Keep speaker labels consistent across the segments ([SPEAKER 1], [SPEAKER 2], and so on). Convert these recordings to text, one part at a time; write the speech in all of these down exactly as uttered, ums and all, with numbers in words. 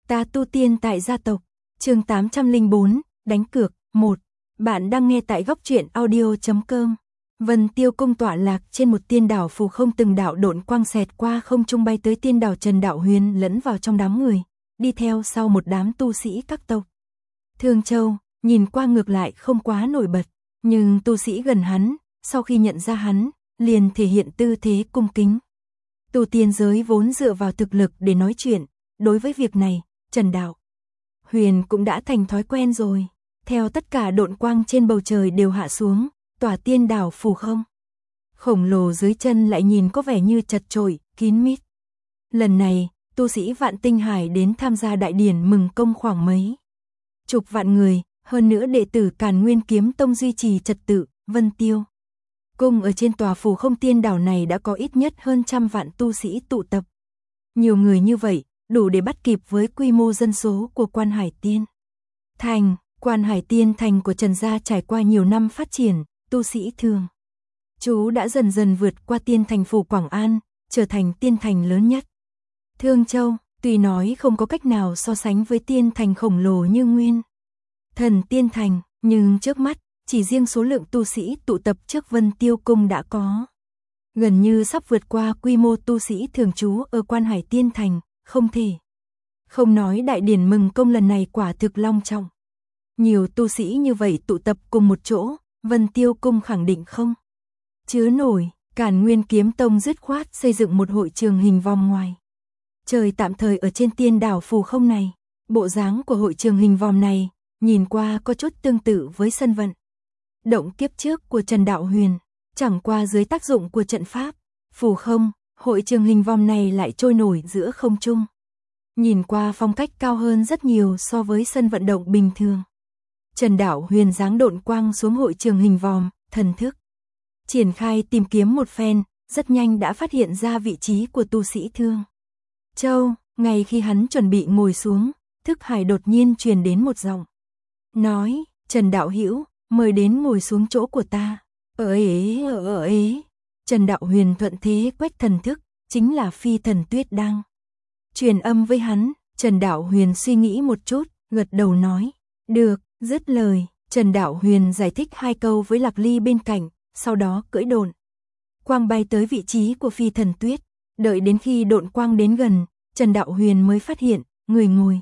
[SPEAKER 1] Ta tu tiên tại gia tộc, chương tám trăm lẻ bốn, đánh cược, một. Bạn đang nghe tại góc truyện audio chấm com. Vân Tiêu Cung tọa lạc trên một tiên đảo phù không, từng đạo độn quang xẹt qua không trung bay tới tiên đảo. Trần Đạo Huyền lẫn vào trong đám người, đi theo sau một đám tu sĩ các tộc. Thương Châu, nhìn qua ngược lại không quá nổi bật, nhưng tu sĩ gần hắn, sau khi nhận ra hắn, liền thể hiện tư thế cung kính. Tu tiên giới vốn dựa vào thực lực để nói chuyện, đối với việc này, Trần Đạo Huyền cũng đã thành thói quen rồi. Theo tất cả độn quang trên bầu trời đều hạ xuống, tòa tiên đảo phù không khổng lồ dưới chân lại nhìn có vẻ như chật chội, kín mít. Lần này, tu sĩ Vạn Tinh Hải đến tham gia đại điển mừng công khoảng mấy chục vạn người, hơn nữa đệ tử Càn Nguyên Kiếm Tông duy trì trật tự. Vân Tiêu Cung ở trên tòa phù không tiên đảo này đã có ít nhất hơn trăm vạn tu sĩ tụ tập. Nhiều người như vậy, đủ để bắt kịp với quy mô dân số của Quan Hải Tiên Thành. Quan Hải Tiên Thành của Trần gia trải qua nhiều năm phát triển, tu sĩ thường chú đã dần dần vượt qua tiên thành phủ Quảng An, trở thành tiên thành lớn nhất. Thương Châu, tuy nói không có cách nào so sánh với tiên thành khổng lồ như Nguyên Thần Tiên Thành, nhưng trước mắt, chỉ riêng số lượng tu sĩ tụ tập trước Vân Tiêu Cung đã có gần như sắp vượt qua quy mô tu sĩ thường trú ở Quan Hải Tiên Thành, không thể không nói đại điển mừng công lần này quả thực long trọng. Nhiều tu sĩ như vậy tụ tập cùng một chỗ, Vân Tiêu Cung khẳng định không chứa nổi. Càn Nguyên Kiếm Tông dứt khoát xây dựng một hội trường hình vòm ngoài trời tạm thời ở trên tiên đảo phù không này. Bộ dáng của hội trường hình vòm này, nhìn qua có chút tương tự với sân vận động kiếp trước của Trần Đạo Huyền, chẳng qua dưới tác dụng của trận pháp phù không, hội trường hình vòm này lại trôi nổi giữa không trung. Nhìn qua phong cách cao hơn rất nhiều so với sân vận động bình thường. Trần Đạo Huyền giáng độn quang xuống hội trường hình vòm, thần thức triển khai tìm kiếm một phen, rất nhanh đã phát hiện ra vị trí của tu sĩ Thương Châu. Ngay khi hắn chuẩn bị ngồi xuống, thức hải đột nhiên truyền đến một giọng nói: Trần đạo hữu, mời đến ngồi xuống chỗ của ta. Ở ế ở ở ế. Trần Đạo Huyền thuận thế quét thần thức, chính là Phi Thần Tuyết đang truyền âm với hắn. Trần Đạo Huyền suy nghĩ một chút, gật đầu nói: được. Dứt lời, Trần Đạo Huyền giải thích hai câu với Lạc Ly bên cạnh, sau đó cưỡi độn quang bay tới vị trí của Phi Thần Tuyết. Đợi đến khi độn quang đến gần, Trần Đạo Huyền mới phát hiện, người ngồi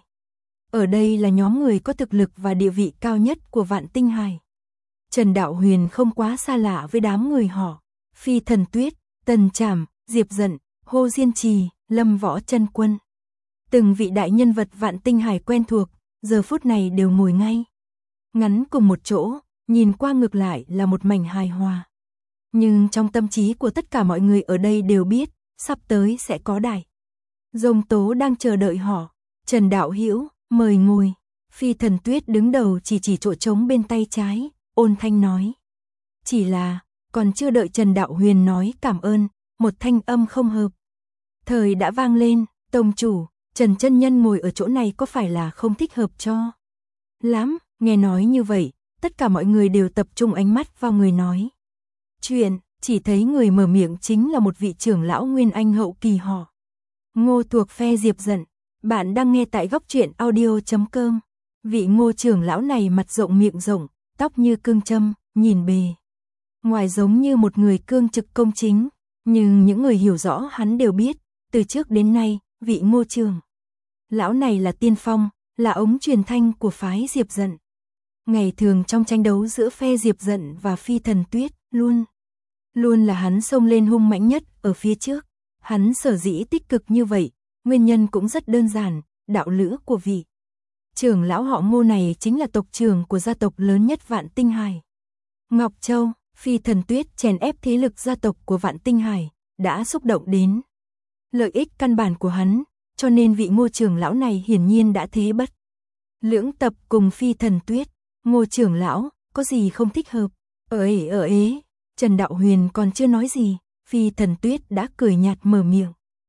[SPEAKER 1] ở đây là nhóm người có thực lực và địa vị cao nhất của Vạn Tinh Hải. Trần Đạo Huyền không quá xa lạ với đám người họ Phi Thần Tuyết, Tần Trảm, Diệp Dận, Hồ Diên Trì, Lâm Võ Chân Quân. Từng vị đại nhân vật Vạn Tinh Hải quen thuộc, giờ phút này đều ngồi ngay ngắn cùng một chỗ, nhìn qua ngược lại là một mảnh hài hòa. Nhưng trong tâm trí của tất cả mọi người ở đây đều biết, sắp tới sẽ có đại dông tố đang chờ đợi họ. Trần đạo hữu, mời ngồi. Phi Thần Tuyết đứng đầu chỉ chỉ chỗ trống bên tay trái, ôn thanh nói. Chỉ là, còn chưa đợi Trần Đạo Huyền nói cảm ơn, một thanh âm không hợp thời đã vang lên: tông chủ, Trần chân nhân ngồi ở chỗ này có phải là không thích hợp cho lắm? Nghe nói như vậy, tất cả mọi người đều tập trung ánh mắt vào người nói chuyện, chỉ thấy người mở miệng chính là một vị trưởng lão Nguyên Anh hậu kỳ họ Ngô thuộc phe Diệp Dận. Bạn đang nghe tại góc truyện audio chấm com. Vị Ngô trưởng lão này mặt rộng miệng rộng, tóc như cương châm, nhìn bề ngoài giống như một người cương trực công chính, nhưng những người hiểu rõ hắn đều biết, từ trước đến nay, vị Ngô trưởng lão này là tiên phong, là ống truyền thanh của phái Diệp Dận. Ngày thường trong tranh đấu giữa phe Diệp Dận và Phi Thần Tuyết, luôn luôn là hắn xông lên hung mãnh nhất ở phía trước. Hắn sở dĩ tích cực như vậy, nguyên nhân cũng rất đơn giản, đạo lữ của vị trưởng lão họ Ngô này chính là tộc trưởng của gia tộc lớn nhất Vạn Tinh Hải, Ngọc Châu. Phi Thần Tuyết chèn ép thế lực gia tộc của Vạn Tinh Hải, đã xúc động đến lợi ích căn bản của hắn, cho nên vị Ngô trưởng lão này hiển nhiên đã thế bất lưỡng tập cùng Phi Thần Tuyết. Ngô trưởng lão, có gì không thích hợp? Ở ế ở ế. Trần Đạo Huyền còn chưa nói gì, Phi Thần Tuyết đã cười nhạt mở miệng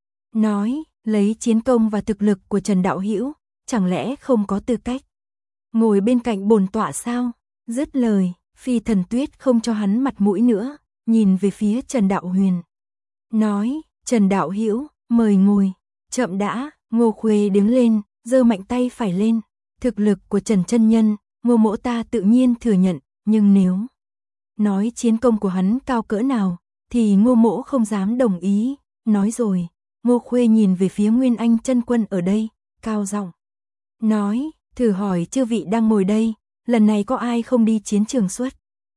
[SPEAKER 1] nói: lấy chiến công và thực lực của Trần đạo hữu, chẳng lẽ không có tư cách ngồi bên cạnh bổn tọa sao? Dứt lời, Phi Thần Tuyết không cho hắn mặt mũi nữa, nhìn về phía Trần Đạo Huyền nói: Trần đạo hữu, mời ngồi. Chậm đã. Ngô Khuê đứng lên, giơ mạnh tay phải lên. Thực lực của Trần chân nhân, Ngô Mỗ ta tự nhiên thừa nhận, nhưng nếu nói chiến công của hắn cao cỡ nào, thì Ngô Mỗ không dám đồng ý. Nói rồi, Ngô Khuê nhìn về phía Nguyên Anh chân quân ở đây, cao giọng nói, thử hỏi chư vị đang ngồi đây, lần này có ai không đi chiến trường xuất?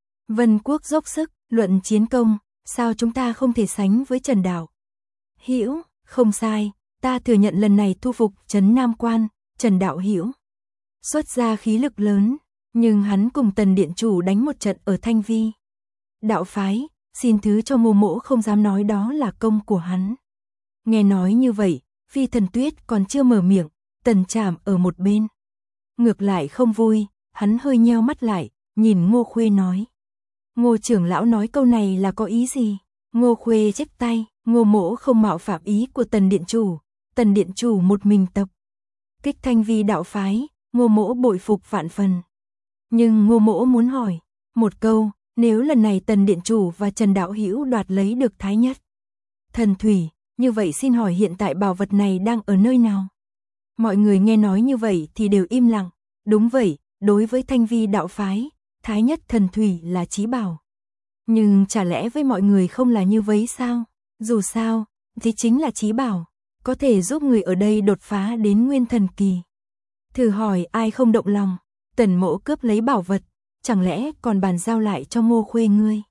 [SPEAKER 1] Vân Quốc dốc sức, luận chiến công, sao chúng ta không thể sánh với Trần Đạo Hữu? Không sai, ta thừa nhận lần này thu phục trấn Nam Quan, Trần Đạo Hữu xuất ra khí lực lớn, nhưng hắn cùng Tần điện chủ đánh một trận ở Thanh Vi đạo phái, xin thứ cho Ngô Mỗ không dám nói đó là công của hắn. Nghe nói như vậy, Phi Thần Tuyết còn chưa mở miệng, Tần Trảm ở một bên ngược lại không vui, hắn hơi nheo mắt lại, nhìn Ngô Khuê nói. Ngô trưởng lão nói câu này là có ý gì? Ngô Khuê chép tay, Ngô Mỗ không mạo phạm ý của Tần điện chủ, Tần điện chủ một mình tập kích Thanh Vi đạo phái, Ngô Mỗ bội phục vạn phần. Nhưng Ngô Mỗ muốn hỏi một câu, nếu lần này Tần điện chủ và Trần Đạo Hữu đoạt lấy được Thái Nhất Thần Thủy, như vậy xin hỏi hiện tại bảo vật này đang ở nơi nào? Mọi người nghe nói như vậy thì đều im lặng. Đúng vậy, đối với Thanh Vi đạo phái, Thái Nhất Thần Thủy là chí bảo. Nhưng chả lẽ với mọi người không là như vậy sao? Dù sao, thì chính là chí bảo, có thể giúp người ở đây đột phá đến nguyên thần kỳ. Thử hỏi ai không động lòng, Tần Mỗ cướp lấy bảo vật, chẳng lẽ còn bàn giao lại cho Ngô Khuê ngươi?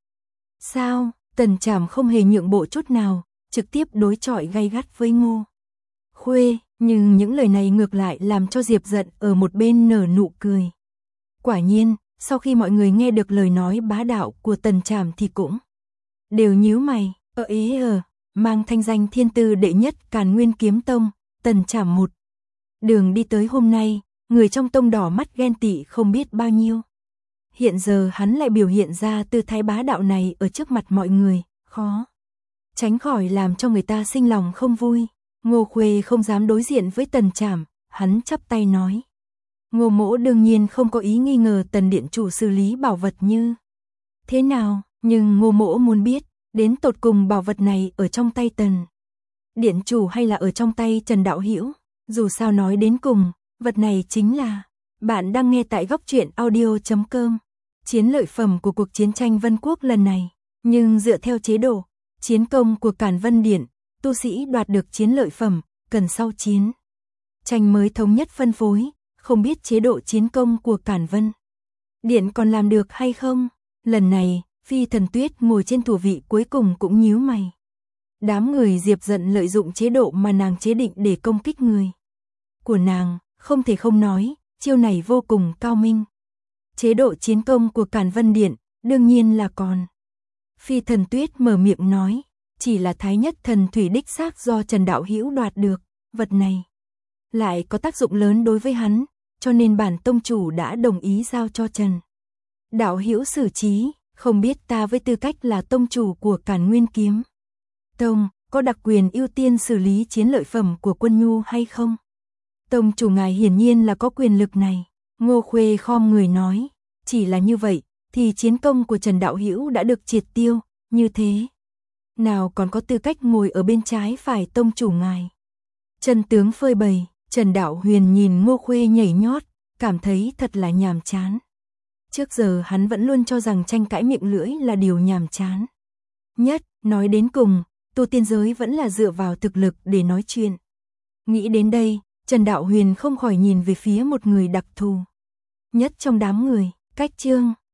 [SPEAKER 1] Sao? Tần Trảm không hề nhượng bộ chút nào, trực tiếp đối chọi gay gắt với Ngô Khuê, nhưng những lời này ngược lại làm cho Diệp Dận ở một bên nở nụ cười. Quả nhiên, sau khi mọi người nghe được lời nói bá đạo của Tần Trảm thì cũng đều nhíu mày, ở ý ở, mang thanh danh thiên tư đệ nhất Càn Nguyên Kiếm Tông, Tần Trảm một đường đi tới hôm nay, người trong tông đỏ mắt ghen tị không biết bao nhiêu. Hiện giờ hắn lại biểu hiện ra tư thái bá đạo này ở trước mặt mọi người, khó tránh khỏi làm cho người ta sinh lòng không vui. Ngô Khuê không dám đối diện với Tần Trảm, hắn chắp tay nói. Ngô Mỗ đương nhiên không có ý nghi ngờ Tần điện chủ xử lý bảo vật như thế nào, nhưng Ngô Mỗ muốn biết, đến tột cùng bảo vật này ở trong tay Tần điện chủ hay là ở trong tay Trần Đạo Hữu? Dù sao nói đến cùng, vật này chính là... Bạn đang nghe tại góc truyện audio chấm com. Chiến lợi phẩm của cuộc chiến tranh Vân Quốc lần này, nhưng dựa theo chế độ chiến công của Càn Vân Điện, tu sĩ đoạt được chiến lợi phẩm, cần sau chiến tranh mới thống nhất phân phối, không biết chế độ chiến công của Càn Vân Điện còn làm được hay không? Lần này, Phi Thần Tuyết ngồi trên thủ vị cuối cùng cũng nhíu mày. Đám người Diệp Dận lợi dụng chế độ mà nàng chế định để công kích người của nàng, không thể không nói, chiêu này vô cùng cao minh. Chế độ chiến công của Càn Vân Điện, đương nhiên là còn. Phi Thần Tuyết mở miệng nói, chỉ là Thái Nhất Thần Thủy đích xác do Trần Đạo Hữu đoạt được, vật này lại có tác dụng lớn đối với hắn, cho nên bản tông chủ đã đồng ý giao cho Trần Đạo Hữu xử trí, không biết ta với tư cách là tông chủ của Càn Nguyên Kiếm Tông, có đặc quyền ưu tiên xử lý chiến lợi phẩm của Quân Nhu hay không? Tông chủ ngài hiển nhiên là có quyền lực này. Ngô Khuê khom người nói, chỉ là như vậy, thì chiến công của Trần Đạo Hữu đã được triệt tiêu, như thế nào còn có tư cách ngồi ở bên trái phải tông chủ ngài. Chân tướng phơi bày, Trần Đạo Huyền nhìn Ngô Khuê nhảy nhót, cảm thấy thật là nhàm chán. Trước giờ hắn vẫn luôn cho rằng tranh cãi miệng lưỡi là điều nhàm chán nhất, nói đến cùng, tu tiên giới vẫn là dựa vào thực lực để nói chuyện. Nghĩ đến đây, Trần Đạo Huyền không khỏi nhìn về phía một người đặc thù nhất trong đám người, Cách Trương.